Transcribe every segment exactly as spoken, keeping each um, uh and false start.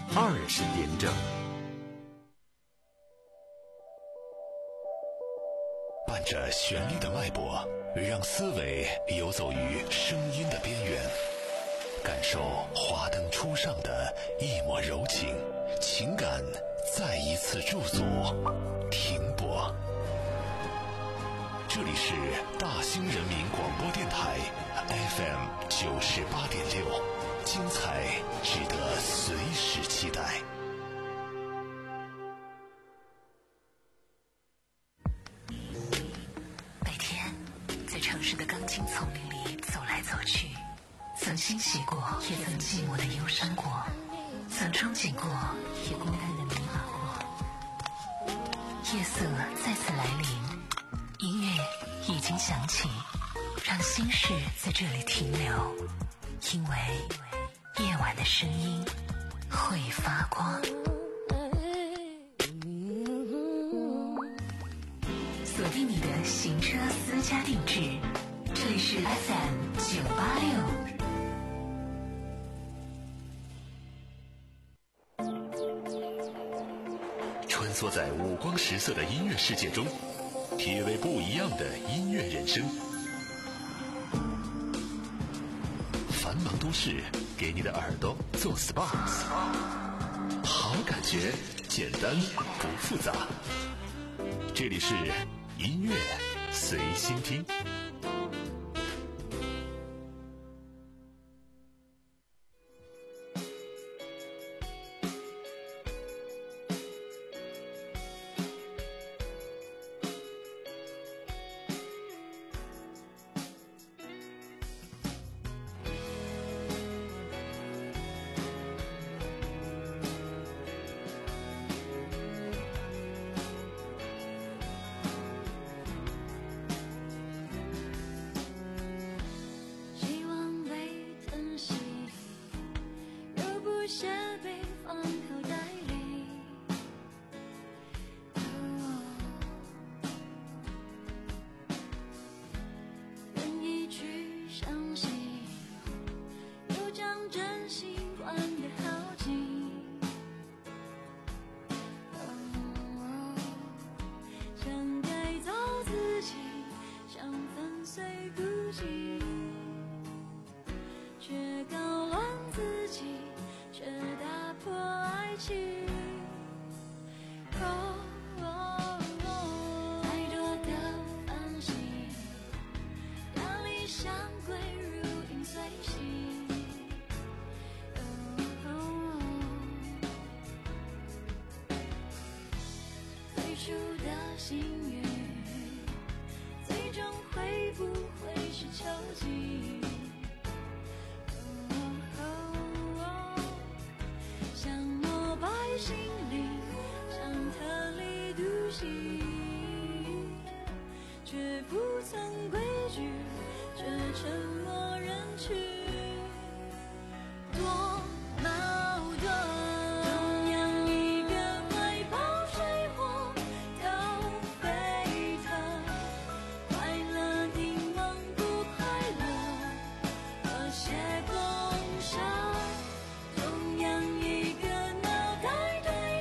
二十点整。 伴着旋律的脉搏，让思维游走于声音的边缘，感受华灯初上的一抹柔情，情感再一次驻足停泊。这里是大兴人民广播电台 F M 九十八点六，精彩值得随时期待。 每天在城市的钢筋丛林里走来走去，曾欣喜过，也曾寂寞的忧伤过，曾憧憬过，也孤单的迷茫过。夜色再次来临，音乐已经响起，让心事在这里停留，因为夜晚的声音会发光。锁定你的行车私家定制，这里是 F M 九八六。 穿梭在五光十色的音乐世界中，体味不一样的音乐人生。繁忙都市给你的耳朵做 S P A， 好感觉简单不复杂。这里是音乐随心听。 同样一个脑袋对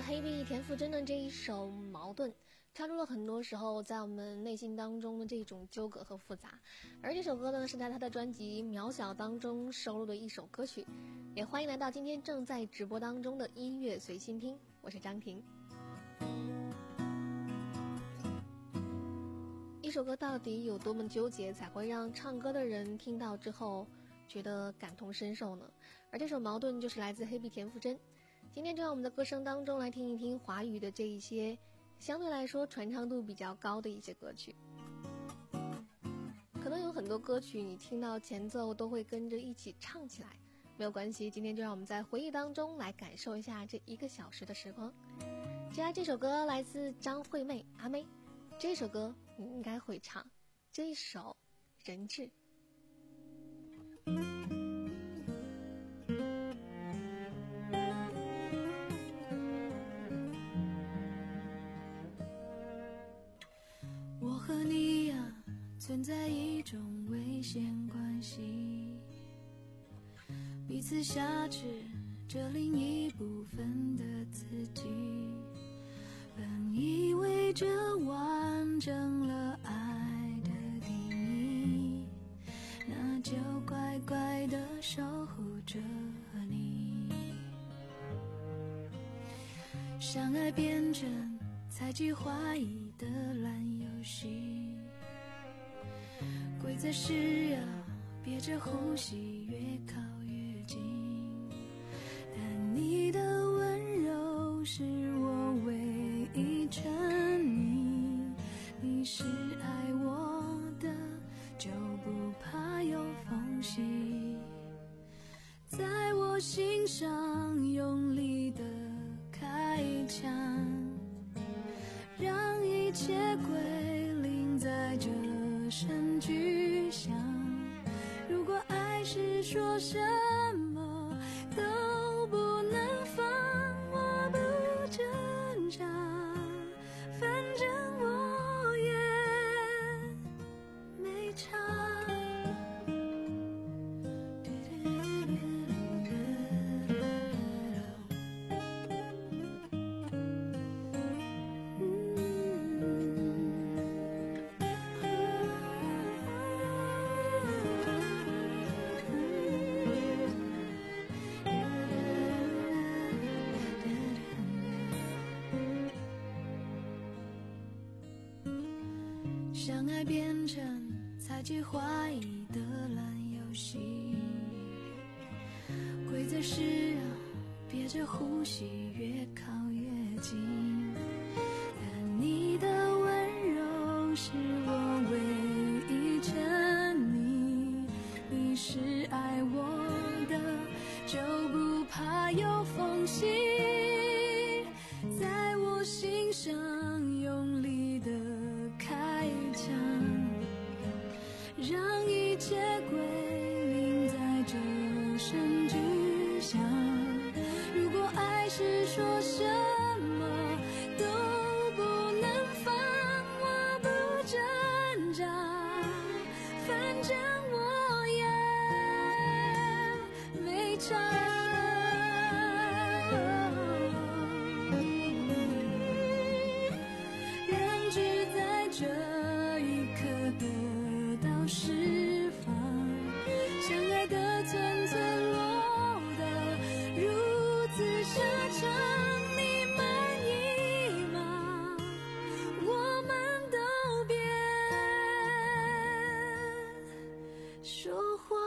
黑碧田馥甄的这一首《矛盾》，插入了很多时候在我们内心当中的这种纠葛和复杂。而这首歌呢，是在他的专辑《渺小》当中收录的一首歌曲。也欢迎来到今天正在直播当中的音乐随心听，我是张婷。一首歌到底有多么纠结，才会让唱歌的人听到之后觉得感同身受呢？而这首《矛盾》就是来自黑碧田馥甄。今天就让我们的歌声当中来听一听华语的这一些相对来说传唱度比较高的一些歌曲。可能有很多歌曲你听到前奏都会跟着一起唱起来，没有关系，今天就让我们在回忆当中来感受一下这一个小时的时光。接下来这首歌来自张惠妹阿妹，这首歌你应该会唱，这一首人质。 我和你呀，存在一种危险关系，彼此挟持着另一部分的自己，本以为这完整了爱的定义，那就乖乖地守护着你。相爱变成猜忌怀疑的烂游戏，规则是要憋着呼吸越靠越近，但你的温柔是我唯一沉溺，你是爱我的就不怕有缝隙，在我心上用力的开枪，让一切归零在这声巨响。如果爱是说什么都不能放，我不挣扎，反正我也没差。相爱变成猜忌怀疑的烂游戏，规则是要憋着呼吸越靠越近，但你的温柔是我唯一沉溺，你是爱我的就不怕有缝隙，在我心上用力的开枪，让一切归零在这声巨响。如果爱是说什么都不能放，我不挣扎，反正我也没差。这一刻得到释放，相爱的寸寸落得如此沙场，你满意吗？我们都别说谎。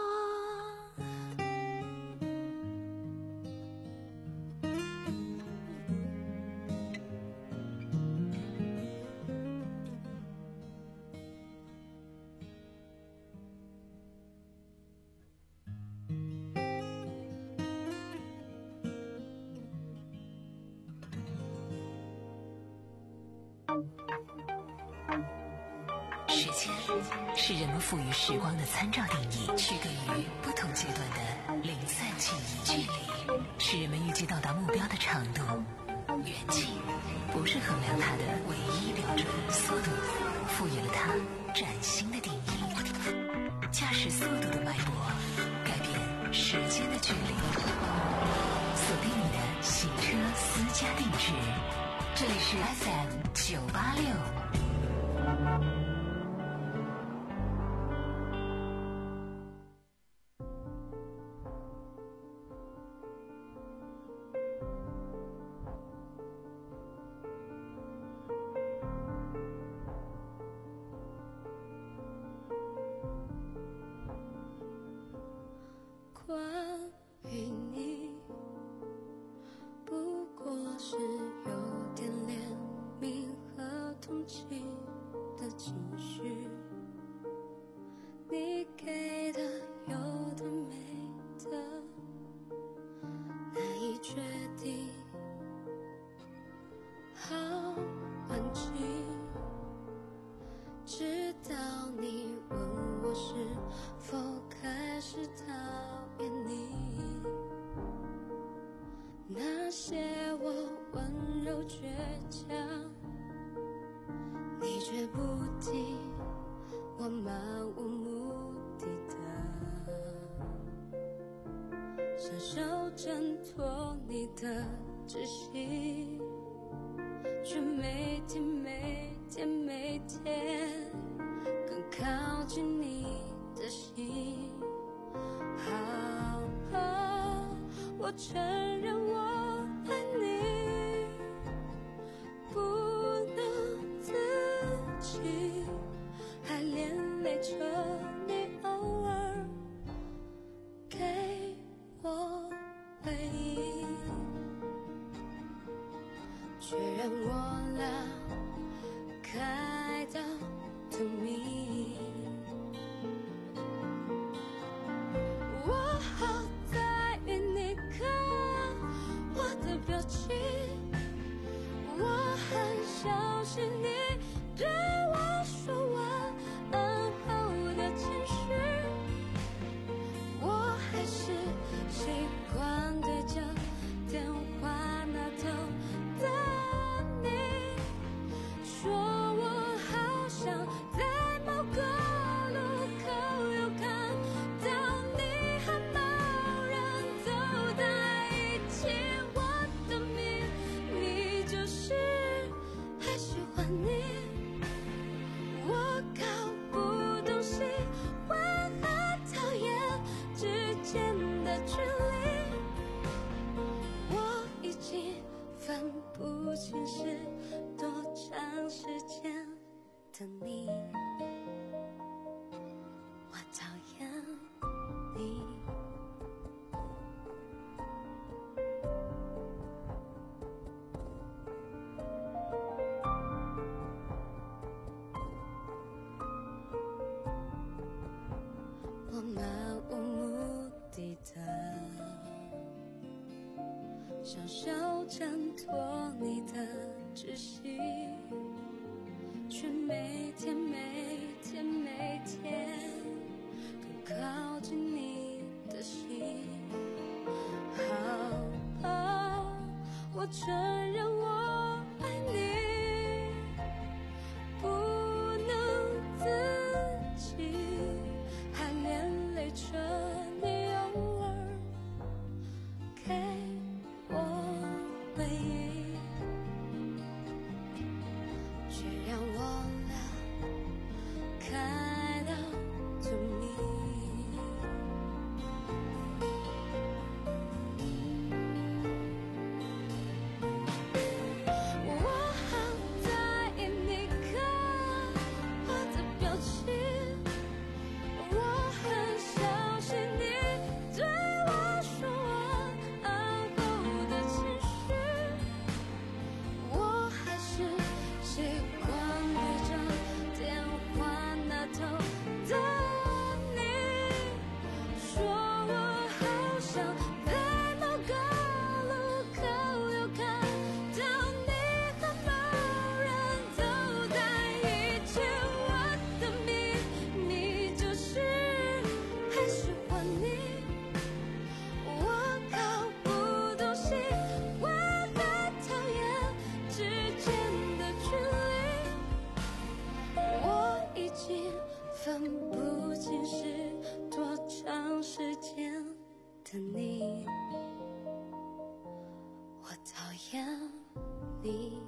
时间是人们赋予时光的参照定义，区隔于不同阶段的零散记忆距离，是人们预计到达目标的长度。远近不是衡量它的唯一标准，速度赋予了它崭新的定义。驾驶速度的脉搏，改变时间的距离，锁定你的行程车私家定制，这里是 S M 九八六。 关于你，不过是有点怜悯和同情的情绪，你给的有的没的，难以决定，好安静，直到你问我是否开始讨厌你，那些我温柔倔强，你却不听，我漫无目的的伸手挣脱你的窒息，却每天每天每天更靠近你的心。好好，我承认我爱你，不能自己，还连累着你偶尔给我回应，却让我俩开到透明。我好在意你看我的表情，我很小心你对我说晚安后的情绪，我还是习惯对着电话那头的你说，我好想在某个路口又看到你和某人走在一起，我的秘密就是还喜欢你，我搞不懂喜欢和讨厌之间的距离，我已经分不清是多长时间的你，我讨厌你。我漫无目的的想手挣脱你的窒息，却每天每天每天更靠近你的心。好好，我承认我爱你，不能自己，还连累着你偶尔给我回应，却让我俩开到透明。我好在意你看我的表情，我很小心你对我说晚安后的情绪， 我讨厌你。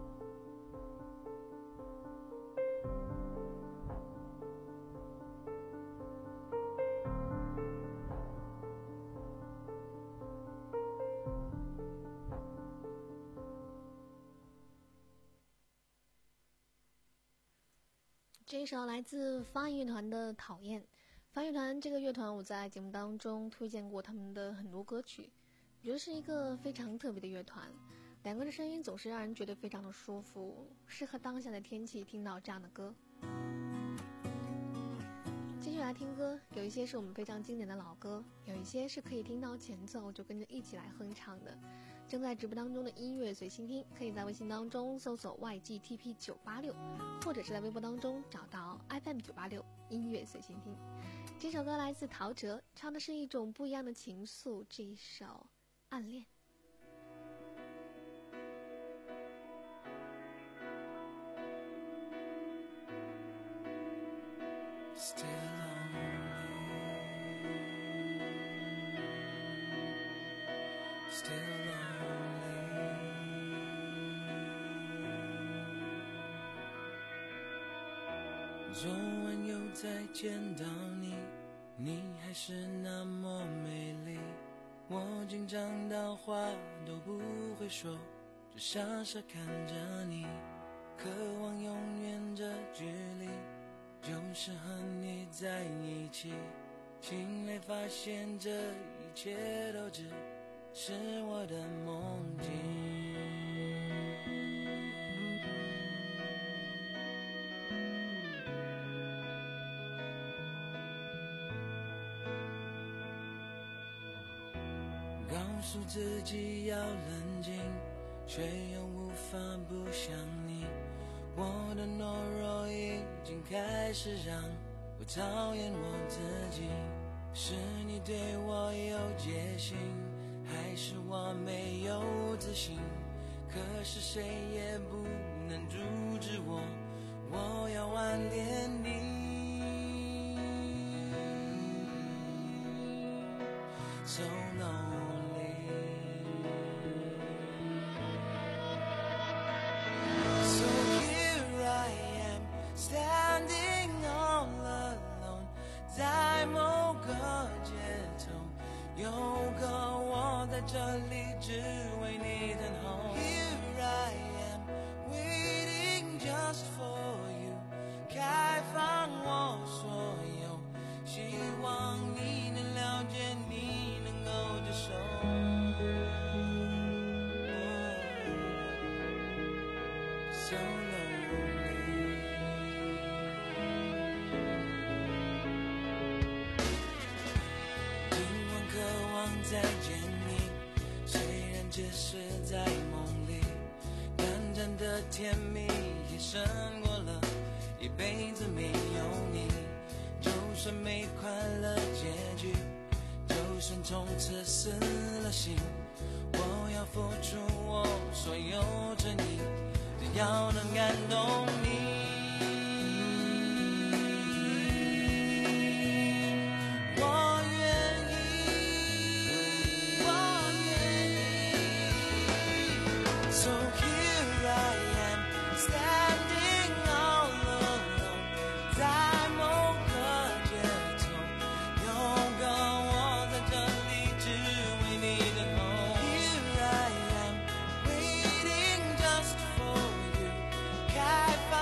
这一首来自方言乐团的《讨厌》。方言乐团这个乐团，我在节目当中推荐过他们的很多歌曲，我觉得是一个非常特别的乐团。两个人的声音总是让人觉得非常的舒服，适合当下的天气听到这样的歌。继续来听歌，有一些是我们非常经典的老歌，有一些是可以听到前奏就跟着一起来哼唱的。正在直播当中的音乐随心听，可以在微信当中搜索 Y G T P 九八六，或者是在微博当中找到 F M 九八六音乐随心听。这首歌来自陶喆，唱的是一种不一样的情愫，这一首《暗恋》。 昨晚又再见到你，你还是那么美丽，我紧张到话都不会说，只傻傻看着你，渴望永远这距离，就是和你在一起，醒来发现这一切都只是我的梦境。告诉自己要冷静，却又无法不想你，我的懦弱已经开始让我讨厌我自己，是你对我有戒心，还是我没有自信，可是谁也不能阻止我，我要挽恋你。So lonely, so here I am, standing all alone， 在某个街头，有个我在这里只为你等候。Here I am, waiting just for you， 开放我所有，希望你能了解，你能够接受。So lonely， 今晚渴望再见你，虽然只是在梦里，短暂的甜蜜也胜过了一辈子没有你。就算没快乐结局，就算从此死了心，我要付出我所有真意，只要能感动你。我愿意，我愿意。So here I am, standing all alone， 在某个街头，有个我在这里只为你等候。Here I am, waiting just for you， 开放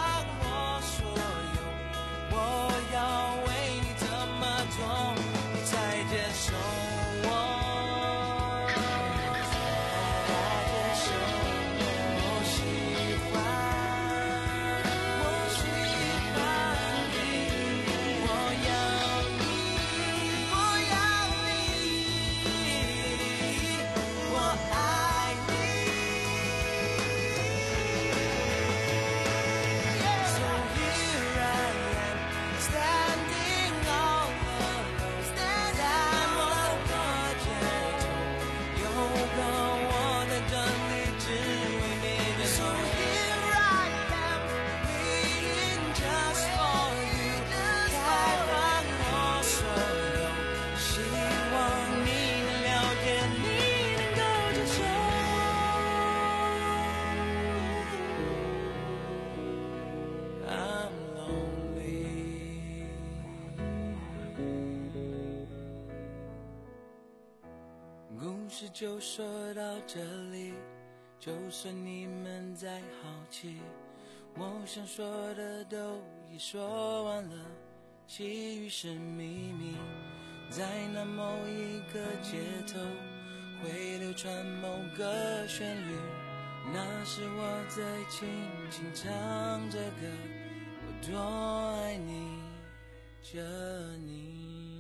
事就说到这里，就算你们再好奇，我想说的都已说完了，其余是秘密。在那某一个街头会流传某个旋律，那是我在轻轻唱着歌，我多爱你着你。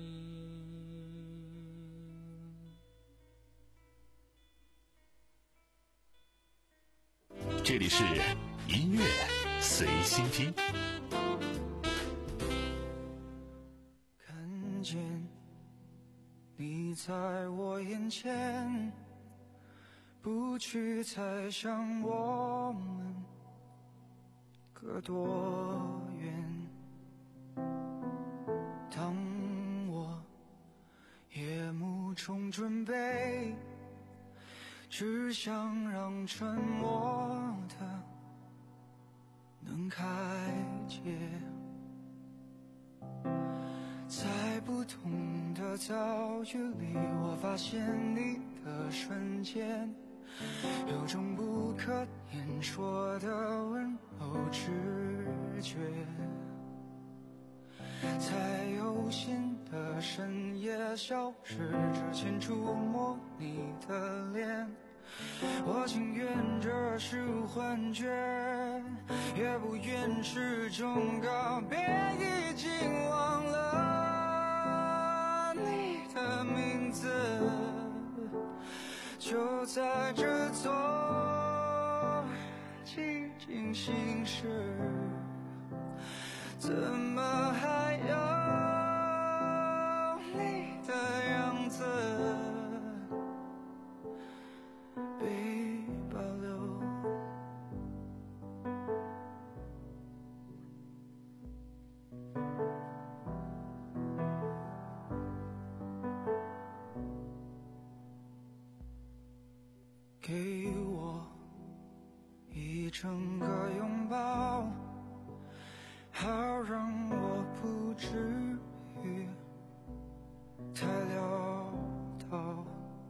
这里是音乐随心听。 看见你在我眼前，不去猜想我们隔多远。当我夜幕中准备，只想让沉默的能开解，在不同的遭遇里，我发现你的瞬间，有种不可言说的温柔直觉，在有心的深夜消失之前触摸你的脸，我情愿这是幻觉，也不愿是种告别，已经忘了你的名字，就在这座寂静心事，怎么还有你的样子被保留？给我一整个拥抱，好让我不至于太潦倒。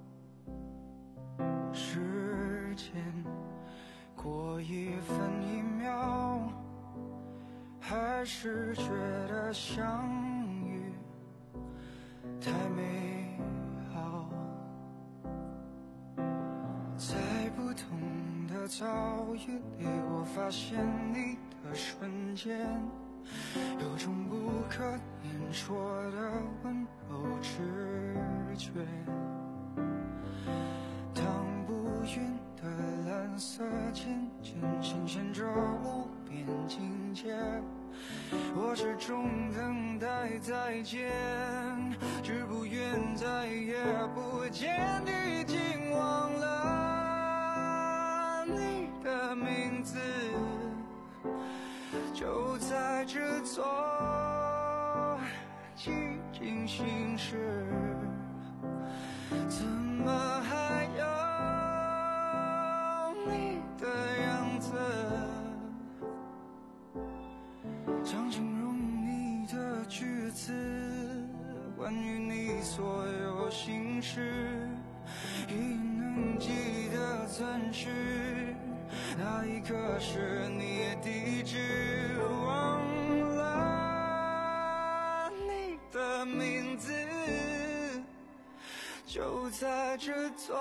时间过一分一秒，还是觉得相遇太美好。在不同的遭遇里，我发现你的瞬间，有种不可言说的温柔直觉，当不匀的蓝色渐渐显现着无边境界，我始终等待再见，只不愿再也不见，已经忘了你的名字，就在这座寂静心事，怎么还有你的样子，想形容你的句子，关于你所有心事，已能记得钻石，那一刻是你地址，忘了你的名字，就在这座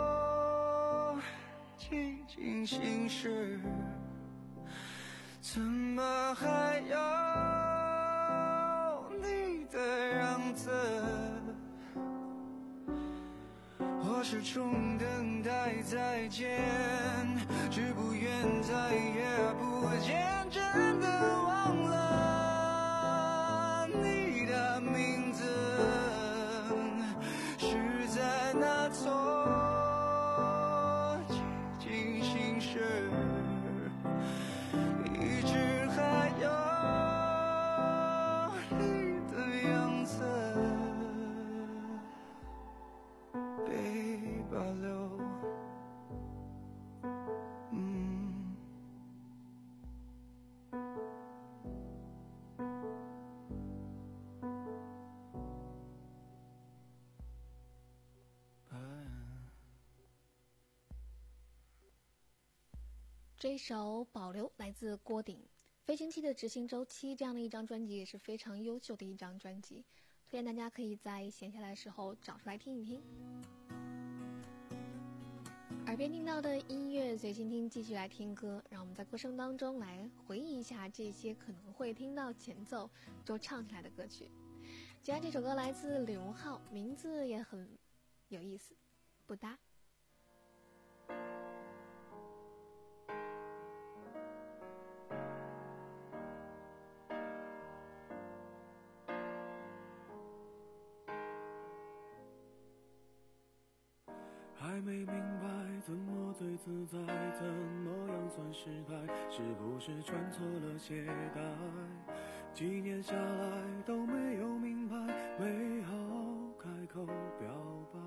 寂静心事，怎么还有你的样子，我始终等待再见，只不愿再也不见，真的忘了你的名字，是在那座寂静心事，一直还有你的样子被保留。嗯这首《保留》来自郭顶，飞行器的执行周期这样的一张专辑也是非常优秀的一张专辑，推荐大家可以在闲下来的时候找出来听一听。耳边听到的音乐随心听，继续来听歌，让我们在歌声当中来回忆一下这些可能会听到前奏就唱起来的歌曲。接下来这首歌来自李荣浩，名字也很有意思，不搭。 还没明白怎么最自在，怎么样算失败，是不是穿错了鞋带？几年下来都没有明白，没好开口表白。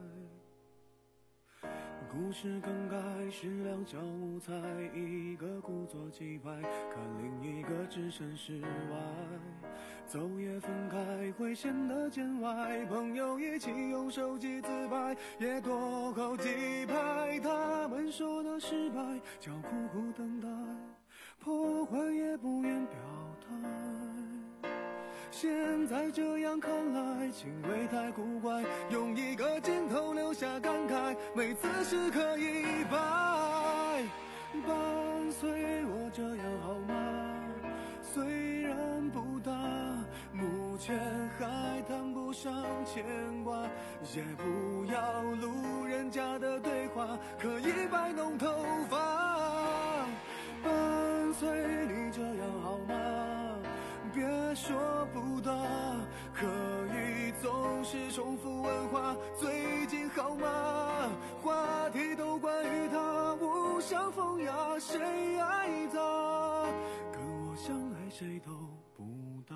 故事更改是两小无猜，一个故作气派，看另一个置身事外。走也分开会显得见外，朋友一起用手机自拍，也多扣几拍。他们说的失败叫苦苦等待，破坏也不愿表态。现在这样看来，情味太古怪，用一个镜头留下感慨，每次时刻一摆。伴随我这样好吗？虽然不大，目前还谈不上牵挂，也不要路人甲的对话，可以摆弄头发。伴随你这样好吗？别说不大，可以总是重复问话，最近好吗？话题都关于他，无伤风雅，谁爱他？跟我相爱谁都不搭。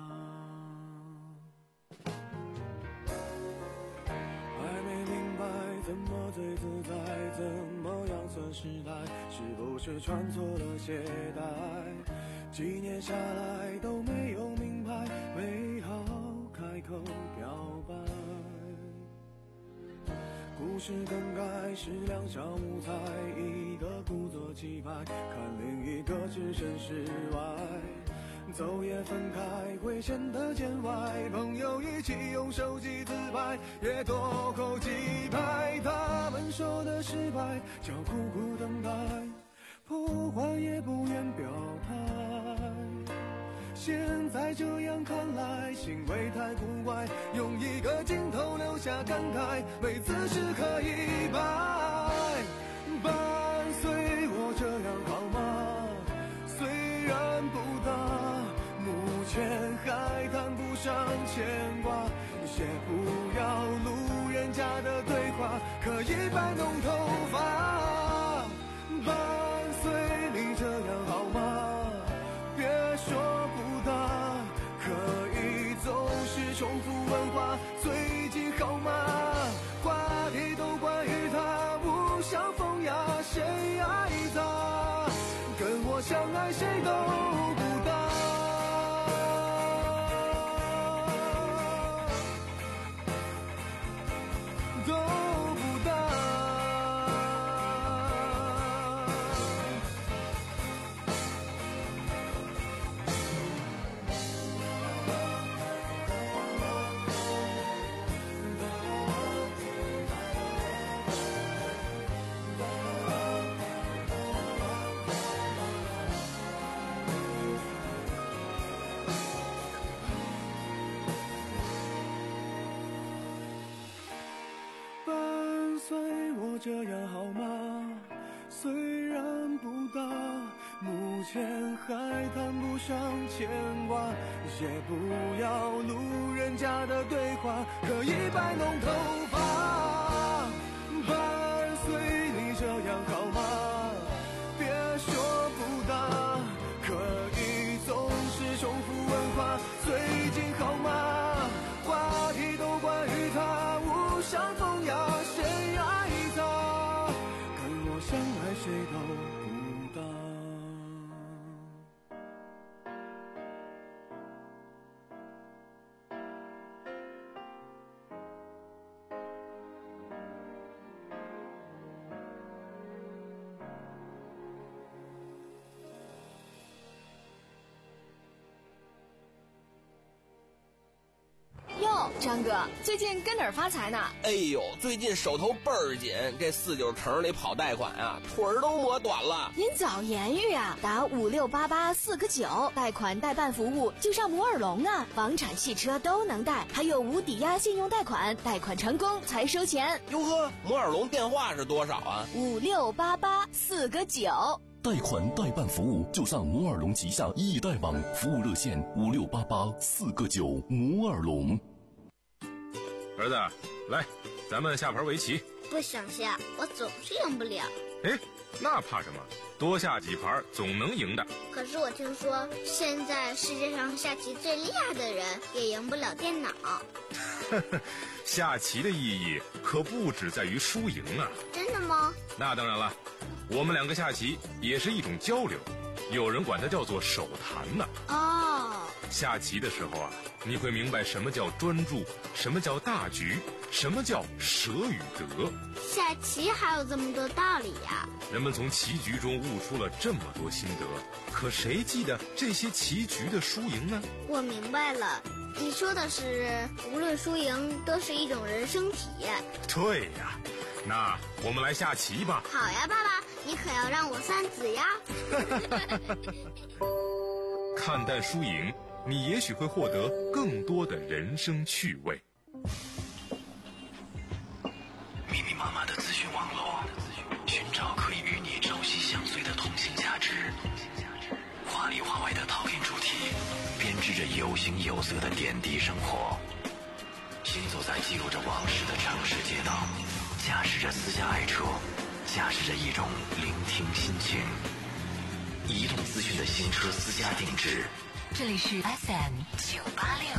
还没明白怎么最自在，怎么样算失态，是不是穿错了鞋带？几年下来都没有明白，没好开口表白。故事更改是两小无猜，一个故作气派，看另一个置身事外。走也分开会显得见外，朋友一起用手机自拍，也多扣几拍。他们说的失败叫苦苦等待，破坏也不愿表态。现在这样看来，行为太古怪，用一个镜头留下感慨，每次时刻一摆。伴随我这样好吗？虽然不大，目前还谈不上牵挂，也不要路人甲的对话，可以摆弄头发。伴随你这样好吗？别说不大，可以总是重复问话，最近好吗？话题都关于他，无伤风雅，谁爱他？跟我相爱谁都不搭。都不搭。伴随我这样好吗？虽然不大，目前还谈不上牵挂，也不要路人甲的对话，可以摆弄头发。伴随你这样好吗？别说不大，可以总是重复问话，最近好吗？话题都关于他，无伤风雅，谁爱他？跟我相爱谁都不搭。 哟，张哥，最近跟哪儿发财呢？ 哎呦，最近手头倍儿紧，这四九城里跑贷款啊，腿儿都磨短了。 您早言语啊，打五六八八四个九，贷款代办服务就上摩尔龙啊，房产、汽车都能贷，还有无抵押信用贷款，贷款成功才收钱。 哟呵，摩尔龙电话是多少啊？ 五六八八四个九。 贷款代办服务就上摩尔龙旗下易贷网，服务热线五六八八四个九。摩尔龙。 儿子，来，咱们下盘围棋。 不想下，我总是赢不了。 哎，那怕什么？多下几盘总能赢的。 可是我听说，现在世界上下棋最厉害的人也赢不了电脑。 下棋的意义可不只在于输赢啊！ 真的吗？ 那当然了，我们两个下棋也是一种交流，有人管它叫做手谈呢。 哦， 下棋的时候啊，你会明白什么叫专注，什么叫大局，什么叫舍与得。 下棋还有这么多道理呀！ 人们从棋局中悟出了这么多心得，可谁记得这些棋局的输赢呢？ 我明白了，你说的是无论输赢都是一种人生体验。 对呀，那我们来下棋吧。 好呀，爸爸，你可要让我三子呀。 看淡输赢，你也许会获得更多的人生趣味。 密密麻麻的资讯网络，寻找可以与你朝夕相随的通信价值。华里华外的陶片主题，编织着有形有色的点滴生活。行走在记录着往事的城市街道，驾驶着私家爱车，驾驶着一种聆听心情。移动资讯的新车私家定制。 这里是 F M 九八六。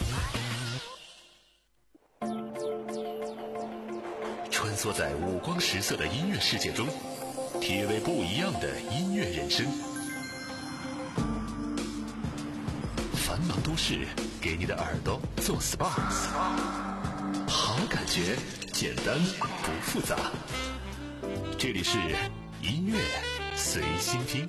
穿梭在五光十色的音乐世界中，体味不一样的音乐人生。繁忙都市给你的耳朵做 S P A， 好感觉，简单不复杂。这里是音乐随心听。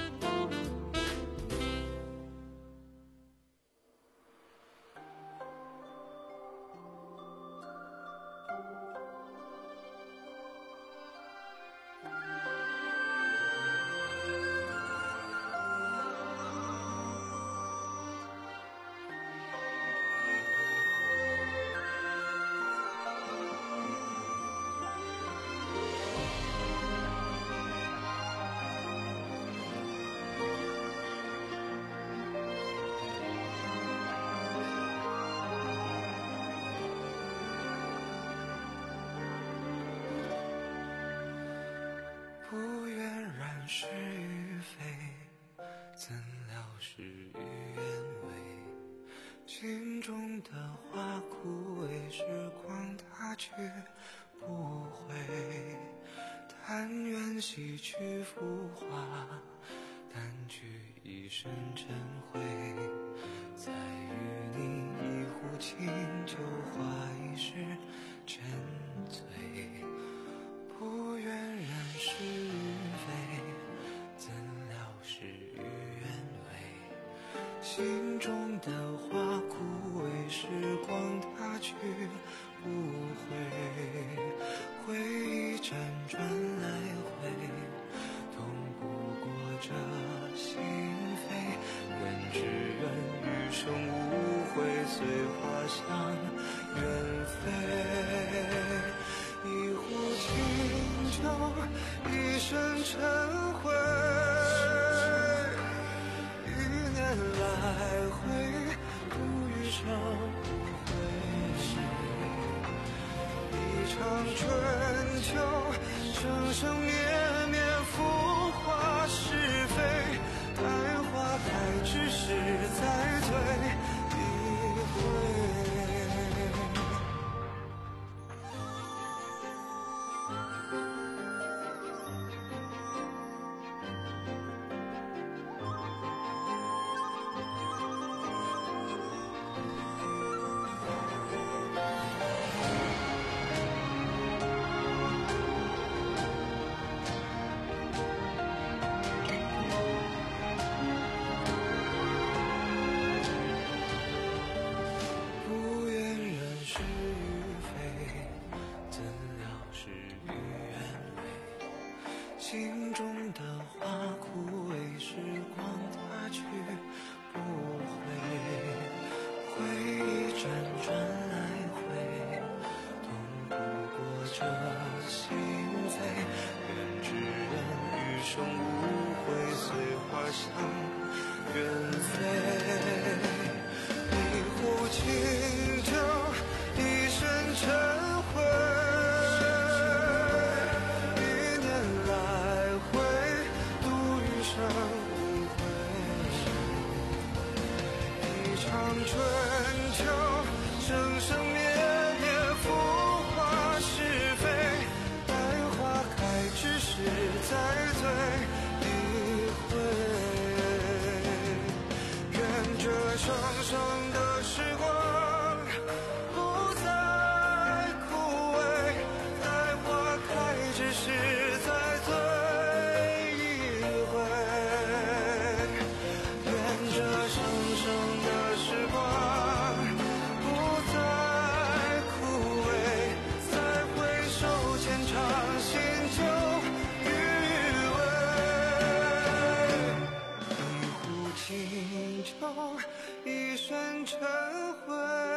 不愿染是与非，怎料事与愿违。心中的花枯萎，时光它却不回。但愿洗去浮华，掸去一身尘灰。再与你一壶清酒，话一世沉醉。不愿人是与非，怎料事与愿违。心中的花枯萎，时光它去不回。回忆辗转来回，痛不过这心扉。愿只愿余生无悔，随花香远飞。一壶清酒，一身尘灰，一年来回，不余生不回首。一场春秋，生生灭灭，浮华是非。待花开之时，再醉一回。 的花枯萎，时光它去不回，回忆转转来回，痛不过这心扉。愿只愿余生无悔，随花香远飞。一壶清酒，一身尘灰，一年来回，度余生无悔。一场春秋，生生灭灭，浮华是非，待花开之时再醉一回。愿这生生的时光不再枯萎，待花开之时再醉一回。愿这生生的时光不再枯萎，再回首浅尝心酒余味。一壶清酒，一身尘灰，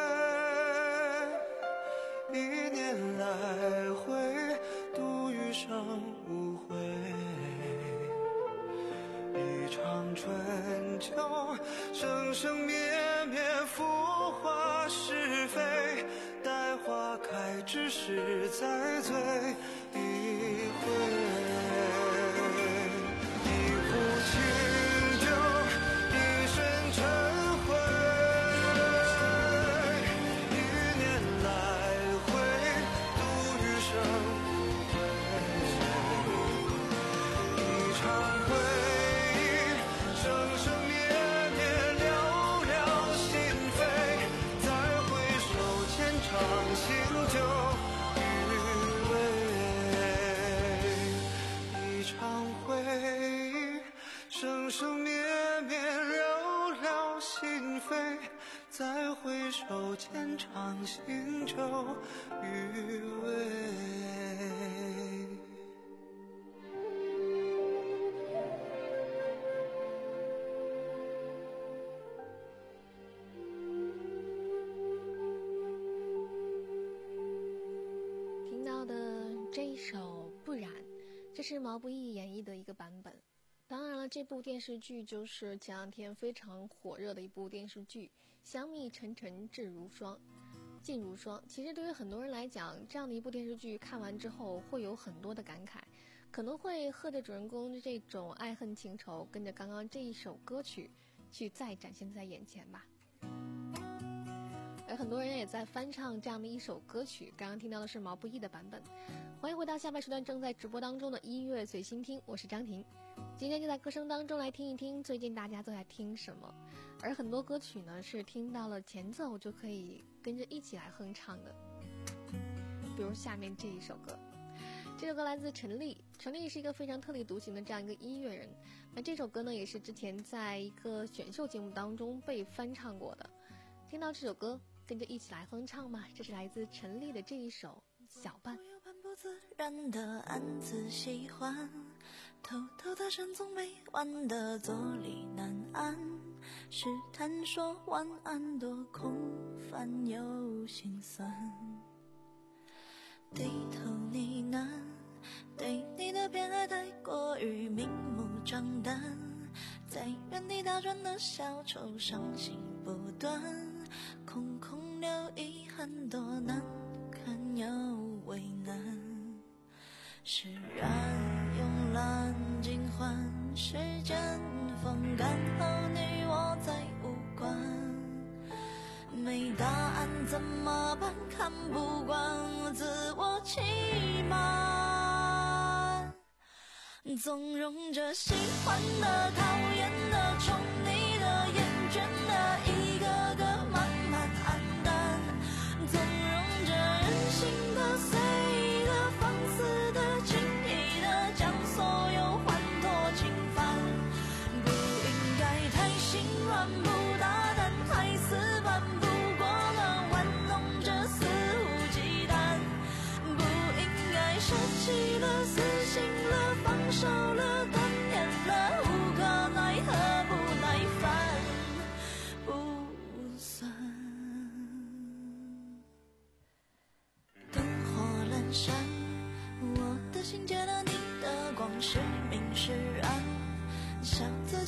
一年来回，度余生无悔。一场春秋，生生灭灭，浮华是非，待花开之时再醉一回。一壶清酒，一身尘灰，一年来回，度余生无悔。一场回忆，生生灭灭，寥寥心扉，再回首浅尝心酒余味。一场回忆，生生灭灭，寥寥心扉，再回首浅尝心酒余味。 听到的这一首《不染》，这是毛不易演绎的一个版本。当然了，这部电视剧就是前两天非常火热的一部电视剧《香蜜沉沉烬如霜》。烬如霜，其实对于很多人来讲，这样的一部电视剧看完之后会有很多的感慨，可能会和着主人公这种爱恨情仇，跟着刚刚这一首歌曲去再展现在眼前吧。而很多人也在翻唱这样的一首歌曲，刚刚听到的是毛不易的版本。欢迎回到下半时段正在直播当中的音乐随心听，我是张婷。今天就在歌声当中来听一听最近大家都在听什么，而很多歌曲呢是听到了前奏就可以跟着一起来哼唱的，比如下面这一首歌。这首歌来自陈粒，陈粒是一个非常特立独行的这样一个音乐人。那这首歌呢也是之前在一个选秀节目当中被翻唱过的。听到这首歌跟着一起来哼唱嘛，这是来自陈粒的这一首小伴。 我有半不自然的暗自喜欢，偷偷的深总没完的坐立难安，试探说晚安多空泛又心酸，低头呢喃，对你的偏爱太过于明目张胆，在原地打转的小丑伤心不断，空空留遗憾多难堪又为难，释然慵懒尽欢，时间风干后你我再无关，没答案怎么办？看不惯自我欺瞒，纵容着喜欢的、讨厌的、宠你的、厌倦的，一个个慢慢黯淡，纵容着任性的、随意的、放肆的、轻易的，将所有欢脱侵犯，不应该太心软，不大胆，太死板，不过乱玩弄着肆无忌惮，不应该舍弃了、死心了、放手了。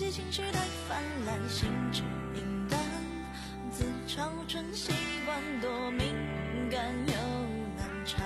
己情绪太泛滥，心智敏感，自嘲成习惯，多敏感又难缠。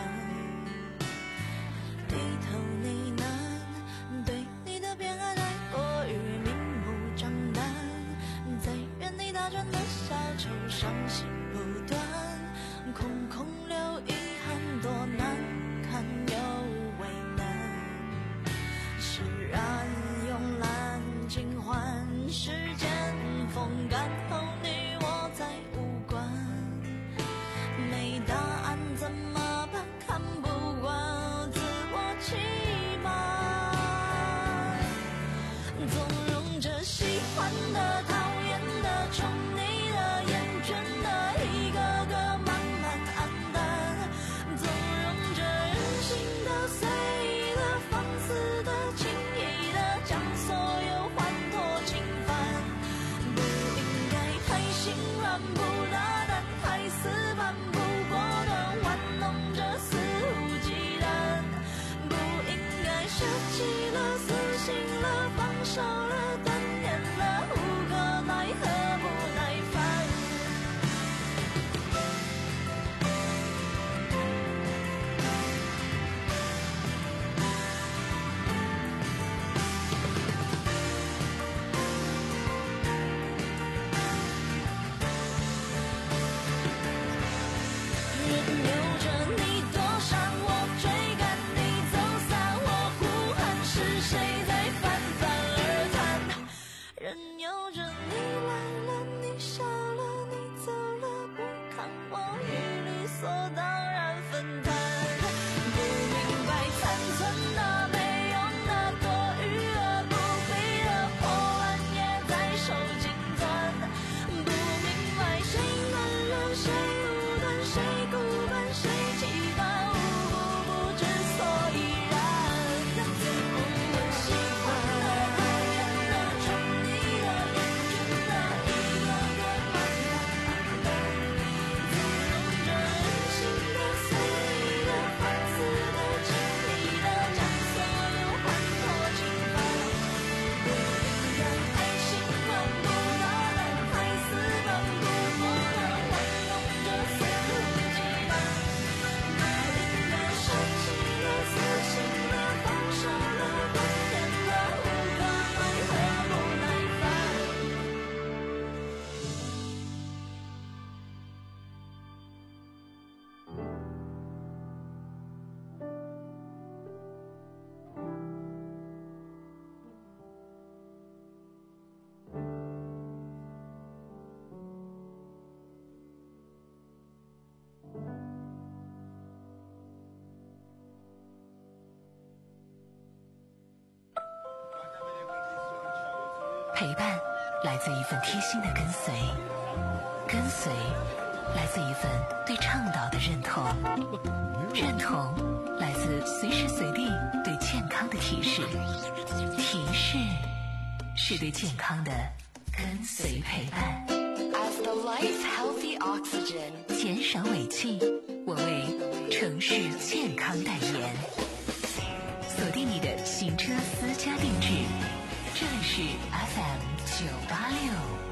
低头呢喃，对你的偏爱太过于明目张胆，在原地打转的小丑，伤心不断，空空留遗憾，多难看又为难。释然慵懒尽欢，时间风干后你我再无关。没答案怎么办？看不惯自我欺瞒，纵容着喜欢的、讨厌的、宠你的、厌倦的，一个个慢慢黯淡，纵容着任性的、随意的、放肆的、轻易的，将所有欢脱侵犯。不应该太心软，不大胆，太死板，不果断，玩弄着肆无忌惮。不应该舍弃了、死心了、放手了、断念了，无可奈何，不耐烦。任由着你躲闪，我追赶你走散，我呼喊，是谁在泛泛而谈？任由着你来了，你笑了，你走了，不看我与理所当然分担。不明白残存的、没用的、多余的、不必的、破烂也在手紧攥。不明白谁乱了，谁武断，谁孤单，谁期盼，无故不知所以然。我喜欢的、讨厌的、宠你的、厌倦的，一个个慢慢暗淡，纵容着任性的、随意的、放肆的、轻易的，将所有欢脱侵犯。不应该太心软，不大胆，太死板，不果断，玩弄着肆无忌惮。不应该舍弃了、死心了、放手了、断念了，无可奈何，不耐烦。 陪伴来自一份贴心的跟随，跟随来自一份对倡导的认同，认同来自随时随地对健康的提示，提示是对健康的跟随陪伴。As the life healthy oxygen， 减少尾气，我为城市健康代言。锁定你的行车私家定制，这里是 F M 九八六。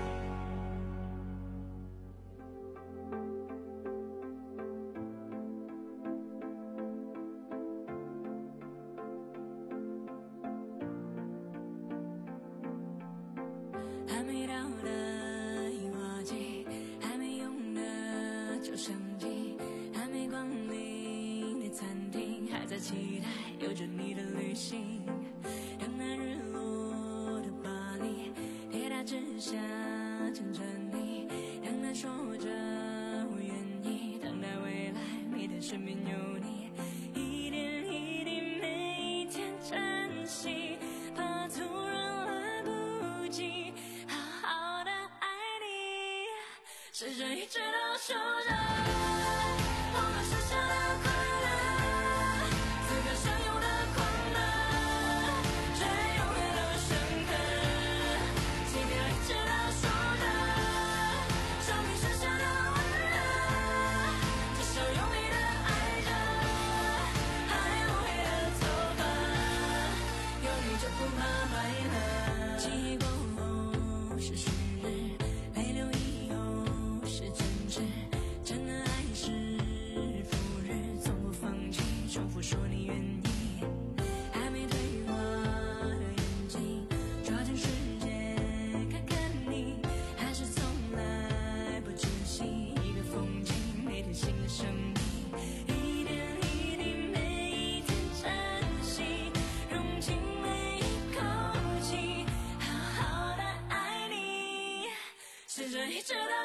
还没到的樱花季，还没用的旧相机，还没光临的餐厅，还在期待有着你的旅行。等那日落的巴黎，铁塔之下牵着你，等他说着我愿意，等待未来你的身边有你，一点一滴每一天珍惜，怕突然来不及好好的爱你，时针一直倒数着我们剩下的快乐，此刻相拥的快乐，却永远都深刻，心跳一直倒数着生命剩下的温热，至少用力的爱着，还无悔的走吧，有你就不怕坏了，记忆过后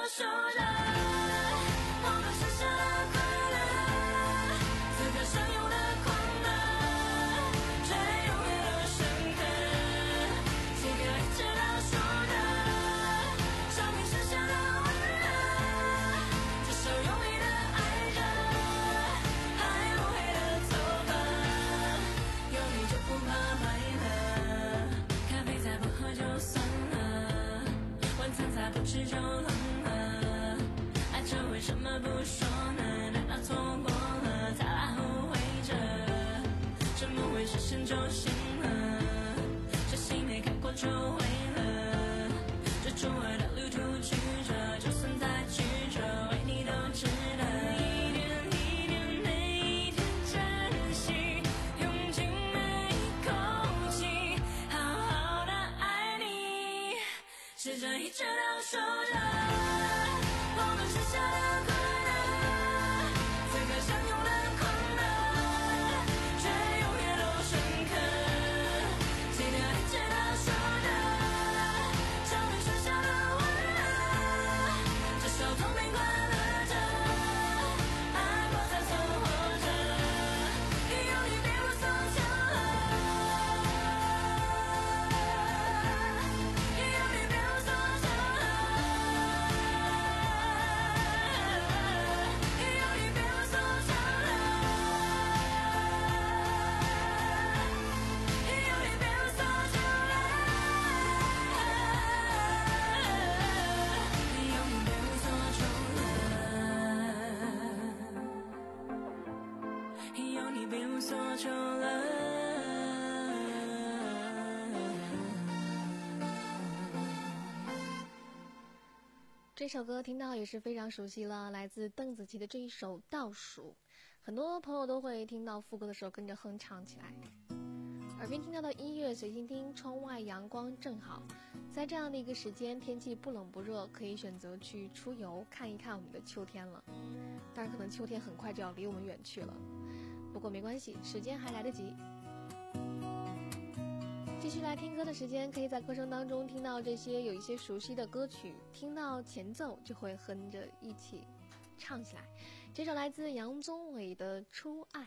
说着我们剩下的快乐，此刻相拥的狂热，却永远的深刻。几个一直都说着生命剩下的温热，这首用力的爱着，还不会的走吧，有你就不怕快乐，咖啡再不喝就算了，晚餐再不吃就冷了，爱着为什么不说呢？难道错过了才来后悔着？沉默会实现就行了，这心没开过就毁了，这重爱的旅途曲折，就算再曲折，为你都值得。一点一点每一天珍惜，用尽每一口气，好好的爱你，试着一直都说着我们剩下的快乐，此刻相拥的狂热，却永远都深刻。记得一直都说着生命剩下的温热，这首总比快乐着，爱过才凑合着，有你别无所求了，有你别无所求了，有你别无所求了，有你别无所求了，有你别无所求了，有你别无所求了。 这首歌听到也是非常熟悉了，来自邓紫棋的这一首《倒数》，很多朋友都会听到副歌的时候跟着哼唱起来。耳边听到的音乐随心听，窗外阳光正好，在这样的一个时间，天气不冷不热，可以选择去出游看一看我们的秋天了。当然可能秋天很快就要离我们远去了，不过没关系，时间还来得及。继续来听歌的时间，可以在歌声当中听到这些有一些熟悉的歌曲，听到前奏就会哼着一起唱起来。这首来自杨宗纬的《初爱》。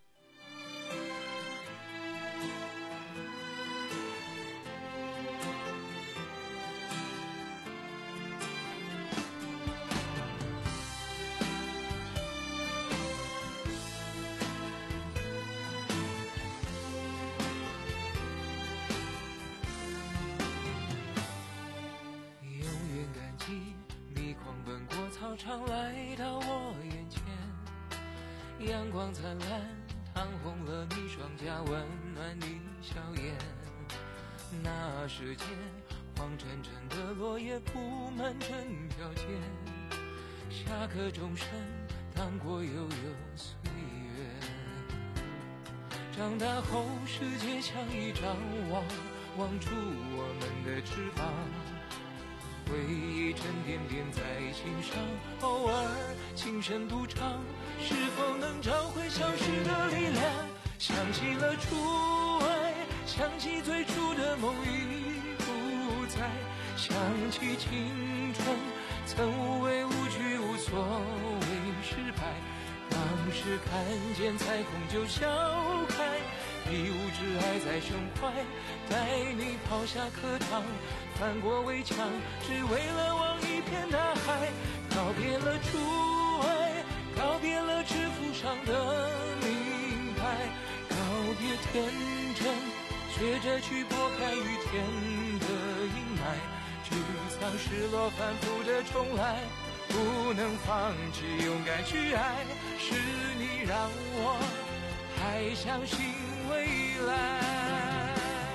操场来到我眼前，阳光灿烂，烫红了你双颊，温暖你笑颜。那时间，黄澄澄的落叶铺满整条街，下课钟声荡过悠悠岁月。长大后，世界像一张网，网住我们的翅膀。回忆沉甸甸在心上，偶尔轻声独唱，是否能找回消失的力量？想起了初爱，想起最初的梦已不在，想起青春曾无畏无惧，无所谓失败。当时看见彩虹就笑开，一无挚爱在胸怀，带你跑下课堂，翻过围墙，只为了望一片大海。告别了初爱，告别了制服上的名牌，告别天真，学着去拨开雨天的阴霾。沮丧失落反复的重来，不能放弃勇敢去爱，是你让我还相信未来。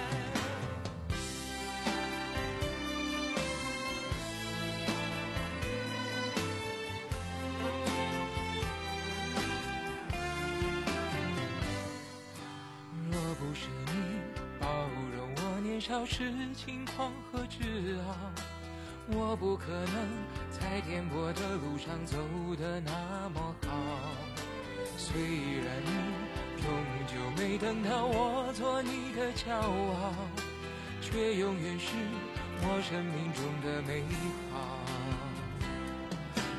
若不是你包容我年少时轻狂和自傲，我不可能在颠簸的路上走得那么好。虽然你终究没等到我做你的骄傲，却永远是我生命中的美好。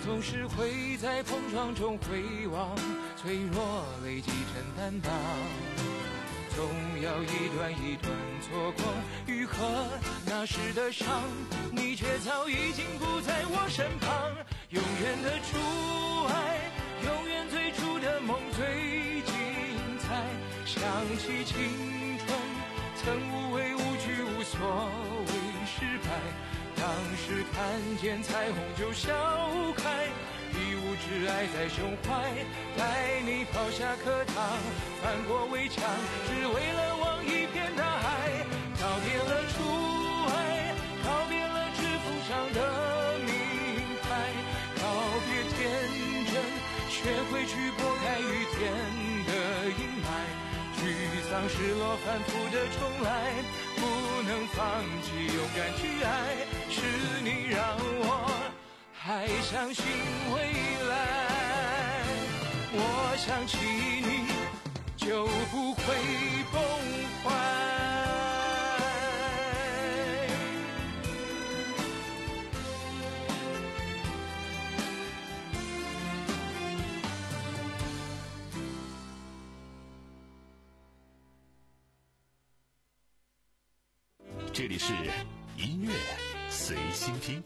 总是会在碰撞中回望，脆弱累积成担当，总要一段一段错过愈合那时的伤，你却早已经不在我身旁。永远的初爱，永远最初的梦最精彩，想起青春曾无畏无惧无所谓失败，当时看见彩虹就笑开，一无挚爱在胸怀，带你跑下课堂，翻过围墙，只为了望一片大海。告别了初爱，告别了指腹上的名牌，告别天真，学会去拨开雨天的阴霾，沮丧失落反复的重来，不能放弃勇敢去爱，是你让我还相信未来，我想起你就不会崩坏。 这里是音乐随心听。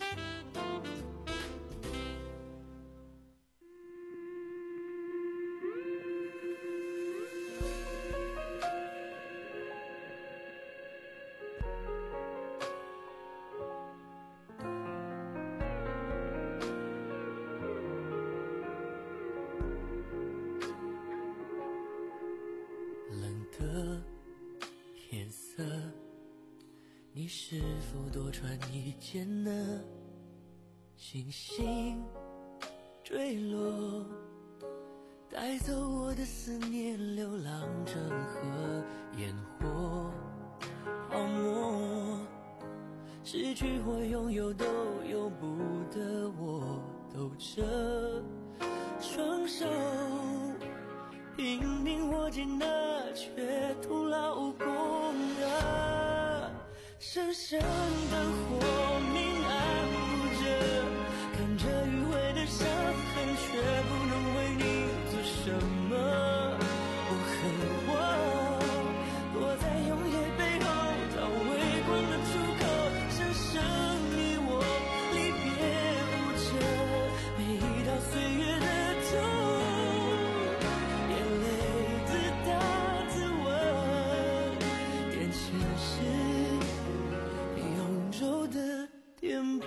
冷的夜色，你是否多穿一件呢？星星坠落，带走我的思念，流浪成河，烟火泡沫，失去或拥有都由不得我，抖着双手拼命握紧了，却徒劳无功啊！深深的火明暗不着，看着迂回的伤痕，却不能为你做什么。我恨我躲在永夜背后，找微光的出口，深深你我离别无着，每一道岁月的痛，眼泪自打自问，眼前是永昼的颠簸。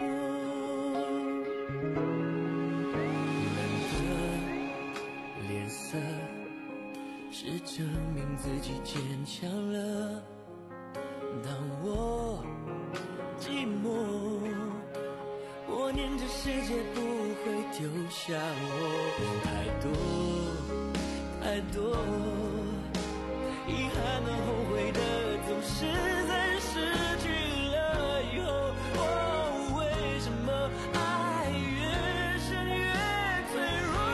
冷的脸色是证明自己坚强了，当我寂寞，我念这世界不会丢下我。太多太多遗憾的后悔的，总是在失去了以后。哦，为什么爱越深越脆弱？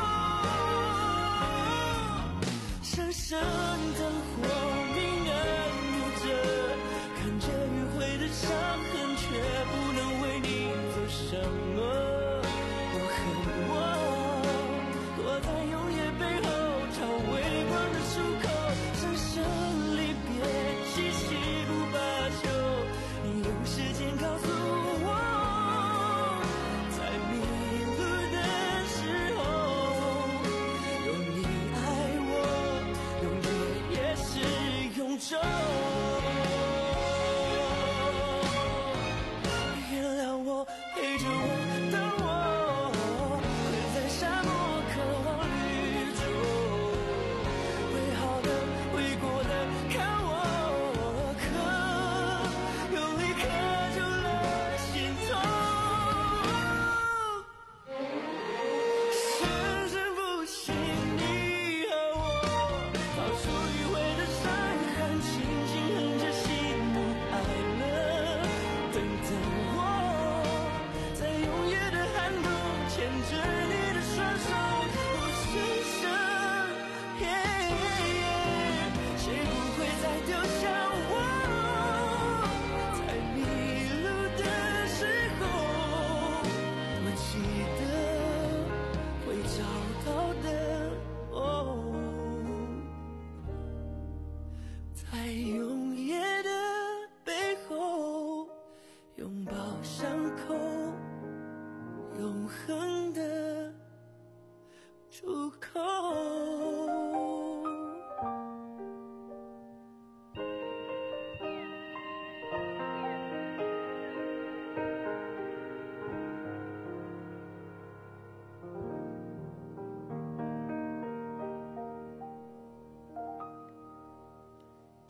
深深的火明暗不着，看着迂回的伤痕，却不能为你做什么。我恨我躲在永夜背后，找微光的出口，深深离别，气息不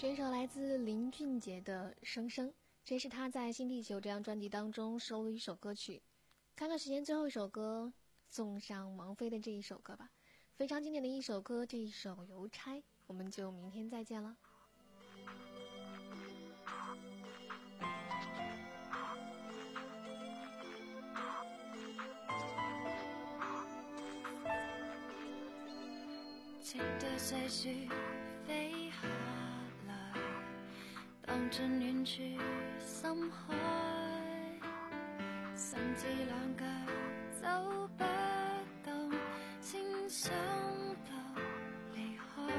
这首来自林俊杰的《生生》，这是他在《新地球》这张专辑当中收录一首歌曲。看看时间，最后一首歌送上王菲的这一首歌吧，非常经典的一首歌，这一首《邮差》，我们就明天再见了。 直到細樹飛下來，蕩進遠處深海，甚至兩腳走不動，先想到離開，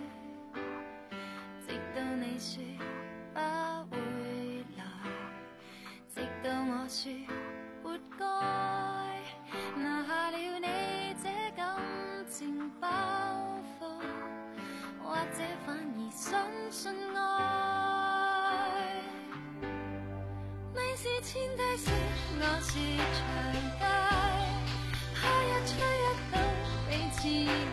直到你說不會來，直到我說活該，拿下了你這感情包袱，或者反而相信愛。你是天梯石，我是長街，他一吹一倒，彼此